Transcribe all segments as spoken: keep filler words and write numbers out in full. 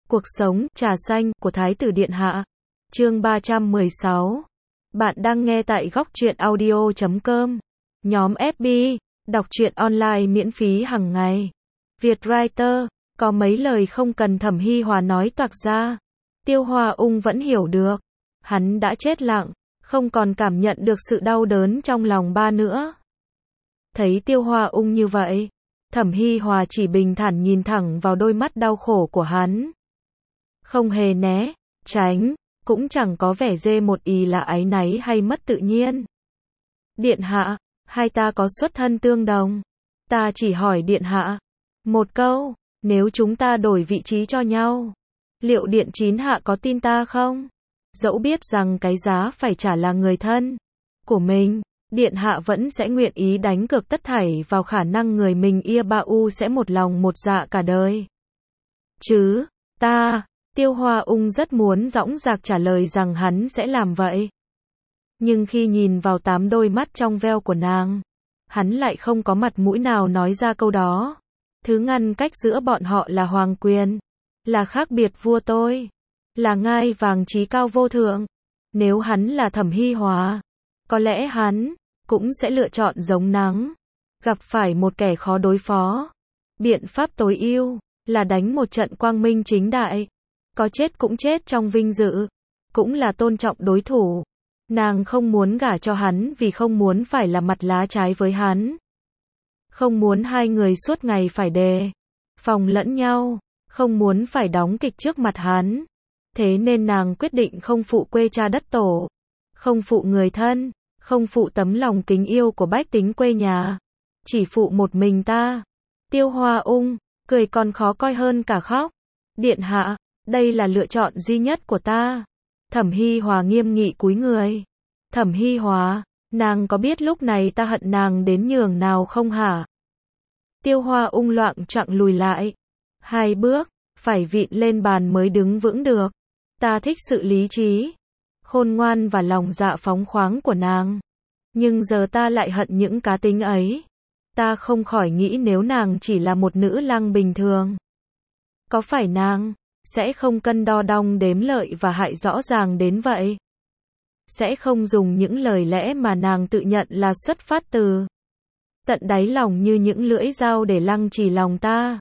Cuộc sống, trà xanh, của Thái tử Điện Hạ. Chương ba trăm mười sáu. Bạn đang nghe tại góc truyện audio chấm com. Nhóm ép bê, đọc truyện online miễn phí hàng ngày. Vietwriter, có mấy lời không cần Thẩm Hi Hòa nói toạc ra. Tiêu Hoa Ung vẫn hiểu được. Hắn đã chết lặng, không còn cảm nhận được sự đau đớn trong lòng ba nữa. Thấy Tiêu Hoa Ung như vậy, Thẩm Hi Hòa chỉ bình thản nhìn thẳng vào đôi mắt đau khổ của hắn. Không hề né, tránh, cũng chẳng có vẻ dê một ý là áy náy hay mất tự nhiên. Điện hạ, hai ta có xuất thân tương đồng. Ta chỉ hỏi điện hạ một câu, nếu chúng ta đổi vị trí cho nhau, liệu điện chín hạ có tin ta không? Dẫu biết rằng cái giá phải trả là người thân của mình, điện hạ vẫn sẽ nguyện ý đánh cược tất thảy vào khả năng người mình ia ba u sẽ một lòng một dạ cả đời. Chứ, ta, Tiêu Hoa Ung rất muốn dõng dạc trả lời rằng hắn sẽ làm vậy. Nhưng khi nhìn vào tám đôi mắt trong veo của nàng, hắn lại không có mặt mũi nào nói ra câu đó. Thứ ngăn cách giữa bọn họ là hoàng quyền, là khác biệt vua tôi, là ngai vàng chí cao vô thượng. Nếu hắn là Thẩm Hi Hòa, có lẽ hắn cũng sẽ lựa chọn giống nắng, gặp phải một kẻ khó đối phó. Biện pháp tối ưu là đánh một trận quang minh chính đại, có chết cũng chết trong vinh dự, cũng là tôn trọng đối thủ. Nàng không muốn gả cho hắn vì không muốn phải là mặt lá trái với hắn. Không muốn hai người suốt ngày phải đề phòng lẫn nhau, không muốn phải đóng kịch trước mặt hắn. Thế nên nàng quyết định không phụ quê cha đất tổ, không phụ người thân, không phụ tấm lòng kính yêu của bách tính quê nhà, chỉ phụ một mình ta. Tiêu Hoa Ung cười còn khó coi hơn cả khóc. Điện hạ, đây là lựa chọn duy nhất của ta. Thẩm Hi Hòa nghiêm nghị cúi người. Thẩm Hi Hòa, nàng có biết lúc này ta hận nàng đến nhường nào không hả? Tiêu Hoa Ung loạng choạng lùi lại hai bước, phải vịn lên bàn mới đứng vững được. Ta thích sự lý trí, khôn ngoan và lòng dạ phóng khoáng của nàng, nhưng giờ ta lại hận những cá tính ấy. Ta không khỏi nghĩ nếu nàng chỉ là một nữ lăng bình thường, có phải nàng sẽ không cân đo đong đếm lợi và hại rõ ràng đến vậy? Sẽ không dùng những lời lẽ mà nàng tự nhận là xuất phát từ tận đáy lòng như những lưỡi dao để lăng trì lòng ta.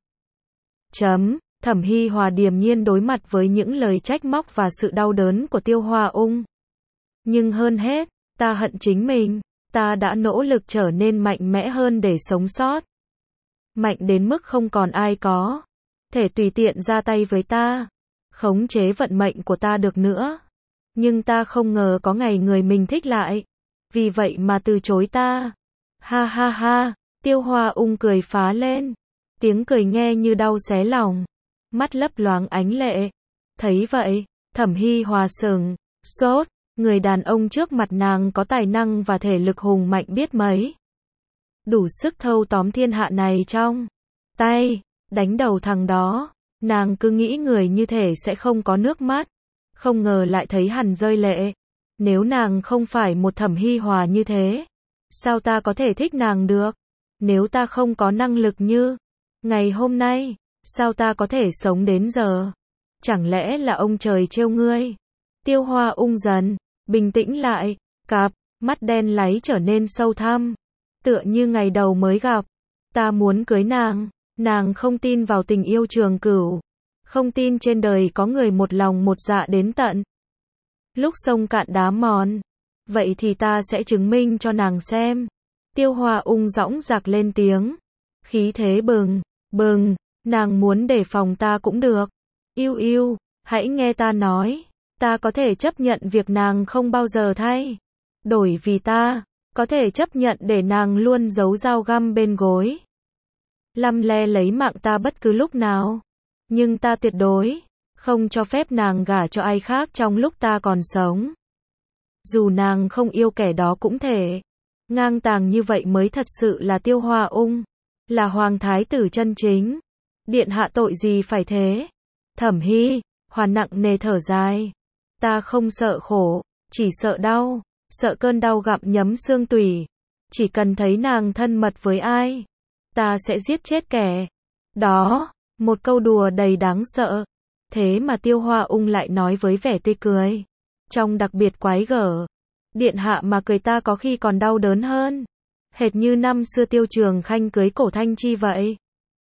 Chấm. Thẩm Hi Hòa điềm nhiên đối mặt với những lời trách móc và sự đau đớn của Tiêu Hoa Ung. Nhưng hơn hết, ta hận chính mình. Ta đã nỗ lực trở nên mạnh mẽ hơn để sống sót. Mạnh đến mức không còn ai có thể tùy tiện ra tay với ta, khống chế vận mệnh của ta được nữa. Nhưng ta không ngờ có ngày người mình thích lại vì vậy mà từ chối ta. Ha ha ha, Tiêu Hoa Ung cười phá lên. Tiếng cười nghe như đau xé lòng, mắt lấp loáng ánh lệ. Thấy vậy, Thẩm Hi Hòa sừng sốt. Người đàn ông trước mặt nàng có tài năng và thể lực hùng mạnh biết mấy, đủ sức thâu tóm thiên hạ này trong tay, đánh đầu thằng đó. Nàng cứ nghĩ người như thể sẽ không có nước mắt, không ngờ lại thấy hằn rơi lệ. Nếu nàng không phải một Thẩm Hi Hòa như thế, sao ta có thể thích nàng được? Nếu ta không có năng lực như ngày hôm nay, sao ta có thể sống đến giờ? Chẳng lẽ là ông trời trêu ngươi? Tiêu Hoa Ung dần bình tĩnh lại, cặp mắt đen láy trở nên sâu thẳm, tựa như ngày đầu mới gặp. Ta muốn cưới nàng. Nàng không tin vào tình yêu trường cửu, không tin trên đời có người một lòng một dạ đến tận lúc sông cạn đá mòn. Vậy thì ta sẽ chứng minh cho nàng xem. Tiêu Hoa Ung dõng dạc lên tiếng, khí thế bừng bừng. Nàng muốn đề phòng ta cũng được. Yêu yêu, hãy nghe ta nói. Ta có thể chấp nhận việc nàng không bao giờ thay đổi vì ta, có thể chấp nhận để nàng luôn giấu dao găm bên gối, lăm le lấy mạng ta bất cứ lúc nào. Nhưng ta tuyệt đối không cho phép nàng gả cho ai khác trong lúc ta còn sống. Dù nàng không yêu kẻ đó cũng thể. Ngang tàng như vậy mới thật sự là Tiêu Hoa Ung, là hoàng thái tử chân chính. Điện hạ tội gì phải thế? Thẩm Hi Hòa nặng nề thở dài. Ta không sợ khổ, chỉ sợ đau, sợ cơn đau gặm nhấm xương tủy. Chỉ cần thấy nàng thân mật với ai, ta sẽ giết chết kẻ đó. Một câu đùa đầy đáng sợ, Thế mà Tiêu Hoa Ung lại nói với vẻ tươi cười, trong đặc biệt quái gở. Điện hạ mà cười ta có khi còn đau đớn hơn. Hệt như năm xưa Tiêu Trường Khanh cưới Cổ Thanh Chi vậy.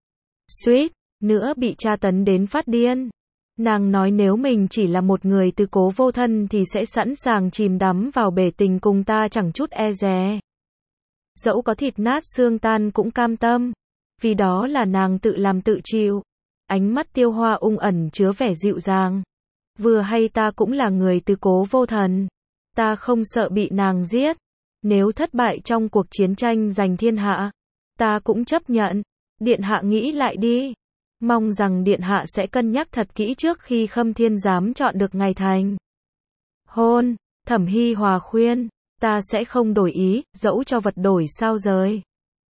Suýt nữa bị tra tấn đến phát điên. Nàng nói nếu mình chỉ là một người tứ cố vô thân thì sẽ sẵn sàng chìm đắm vào bể tình cùng ta chẳng chút e dè. Dẫu có thịt nát xương tan cũng cam tâm. Vì đó là nàng tự làm tự chịu. Ánh mắt Tiêu Hoa Ung ẩn chứa vẻ dịu dàng. Vừa hay ta cũng là người tứ cố vô thần. Ta không sợ bị nàng giết. Nếu thất bại trong cuộc chiến tranh giành thiên hạ, ta cũng chấp nhận. Điện hạ nghĩ lại đi. Mong rằng điện hạ sẽ cân nhắc thật kỹ trước khi Khâm Thiên Giám chọn được ngày thành hôn. Thẩm Hi Hòa khuyên, ta sẽ không đổi ý, dẫu cho vật đổi sao rời.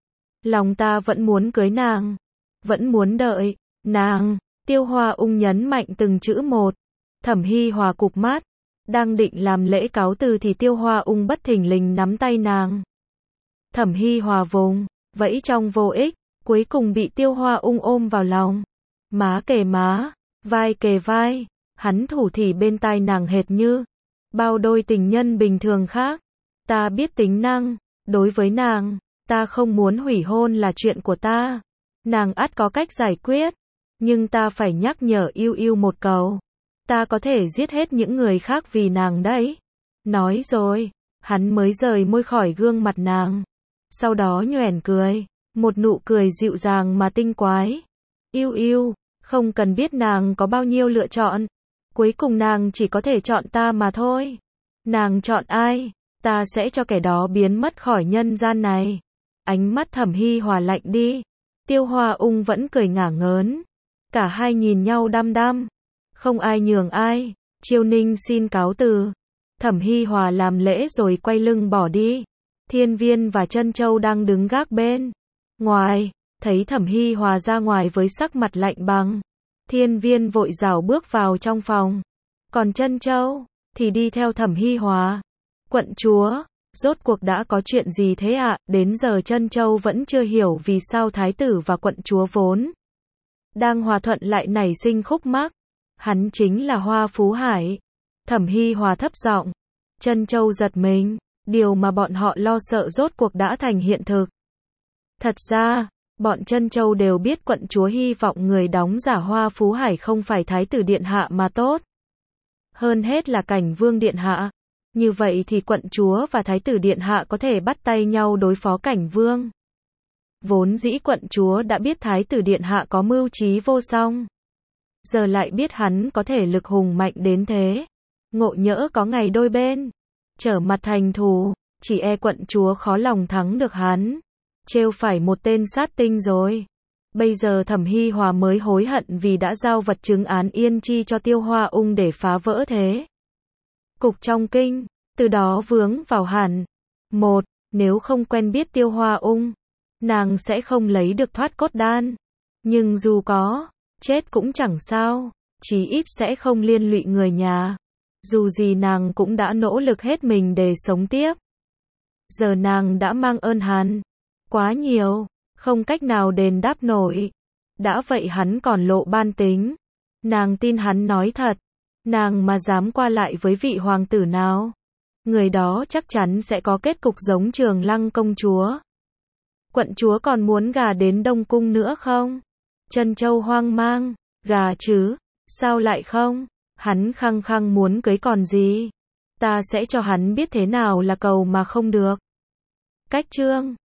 Lòng ta vẫn muốn cưới nàng, vẫn muốn đợi nàng. Tiêu Hoa Ung nhấn mạnh từng chữ một. Thẩm Hi Hòa cụp mắt, đang định làm lễ cáo từ thì Tiêu Hoa Ung bất thình lình nắm tay nàng. Thẩm Hi Hòa vùng vẫy trong vô ích, cuối cùng bị Tiêu Hoa Ung ôm vào lòng. Má kề má, vai kề vai, hắn thủ thỉ bên tai nàng hệt như bao đôi tình nhân bình thường khác. Ta biết tính năng, đối với nàng, ta không muốn hủy hôn là chuyện của ta. Nàng ắt có cách giải quyết, nhưng ta phải nhắc nhở Yêu Yêu một câu. Ta có thể giết hết những người khác vì nàng đấy. Nói rồi, hắn mới rời môi khỏi gương mặt nàng. Sau đó nhoẻn cười, một nụ cười dịu dàng mà tinh quái. Yêu Yêu, không cần biết nàng có bao nhiêu lựa chọn. Cuối cùng nàng chỉ có thể chọn ta mà thôi. Nàng chọn ai, ta sẽ cho kẻ đó biến mất khỏi nhân gian này. Ánh mắt Thẩm Hi Hòa lạnh đi. Tiêu Hoa Ung vẫn cười ngả ngớn. Cả hai nhìn nhau đăm đăm. Không ai nhường ai. Chiêu Ninh xin cáo từ. Thẩm Hi Hòa làm lễ rồi quay lưng bỏ đi. Thiên Viên và Trân Châu đang đứng gác bên ngoài, thấy Thẩm Hi Hòa ra ngoài với sắc mặt lạnh băng. Thiên Viên vội rảo bước vào trong phòng. Còn Trân Châu thì đi theo Thẩm Hi Hòa. Quận chúa, rốt cuộc đã có chuyện gì thế ạ? À? Đến giờ Trân Châu vẫn chưa hiểu vì sao thái tử và quận chúa vốn đang hòa thuận lại nảy sinh khúc mắc. Hắn chính là Hoa Phú Hải. Thẩm Hi Hòa thấp giọng. Trân Châu giật mình. Điều mà bọn họ lo sợ rốt cuộc đã thành hiện thực. Thật ra, bọn Trân Châu đều biết quận chúa hy vọng người đóng giả Hoa Phú Hải không phải thái tử điện hạ mà tốt. Hơn hết là Cảnh Vương điện hạ. Như vậy thì quận chúa và thái tử điện hạ có thể bắt tay nhau đối phó Cảnh Vương. Vốn dĩ quận chúa đã biết thái tử điện hạ có mưu trí vô song. Giờ lại biết hắn có thể lực hùng mạnh đến thế. Ngộ nhỡ có ngày đôi bên trở mặt thành thù, chỉ e quận chúa khó lòng thắng được hắn. Trêu phải một tên sát tinh rồi. Bây giờ Thẩm Hi Hòa mới hối hận vì đã giao vật chứng án yên chi cho Tiêu Hoa Ung để phá vỡ thế cục trong kinh, từ đó vướng vào hẳn. Một, nếu không quen biết Tiêu Hoa Ung, nàng sẽ không lấy được thoát cốt đan. Nhưng dù có, chết cũng chẳng sao, chí ít sẽ không liên lụy người nhà. Dù gì nàng cũng đã nỗ lực hết mình để sống tiếp. Giờ nàng đã mang ơn hắn quá nhiều, không cách nào đền đáp nổi. Đã vậy hắn còn lộ ban tính. Nàng tin hắn nói thật. Nàng mà dám qua lại với vị hoàng tử nào, người đó chắc chắn sẽ có kết cục giống Trường Lăng công chúa. Quận chúa còn muốn gả đến Đông Cung nữa không? Trân Châu hoang mang. Gả chứ, sao lại không? Hắn khăng khăng muốn cưới còn gì. Ta sẽ cho hắn biết thế nào là cầu mà không được. Cách chương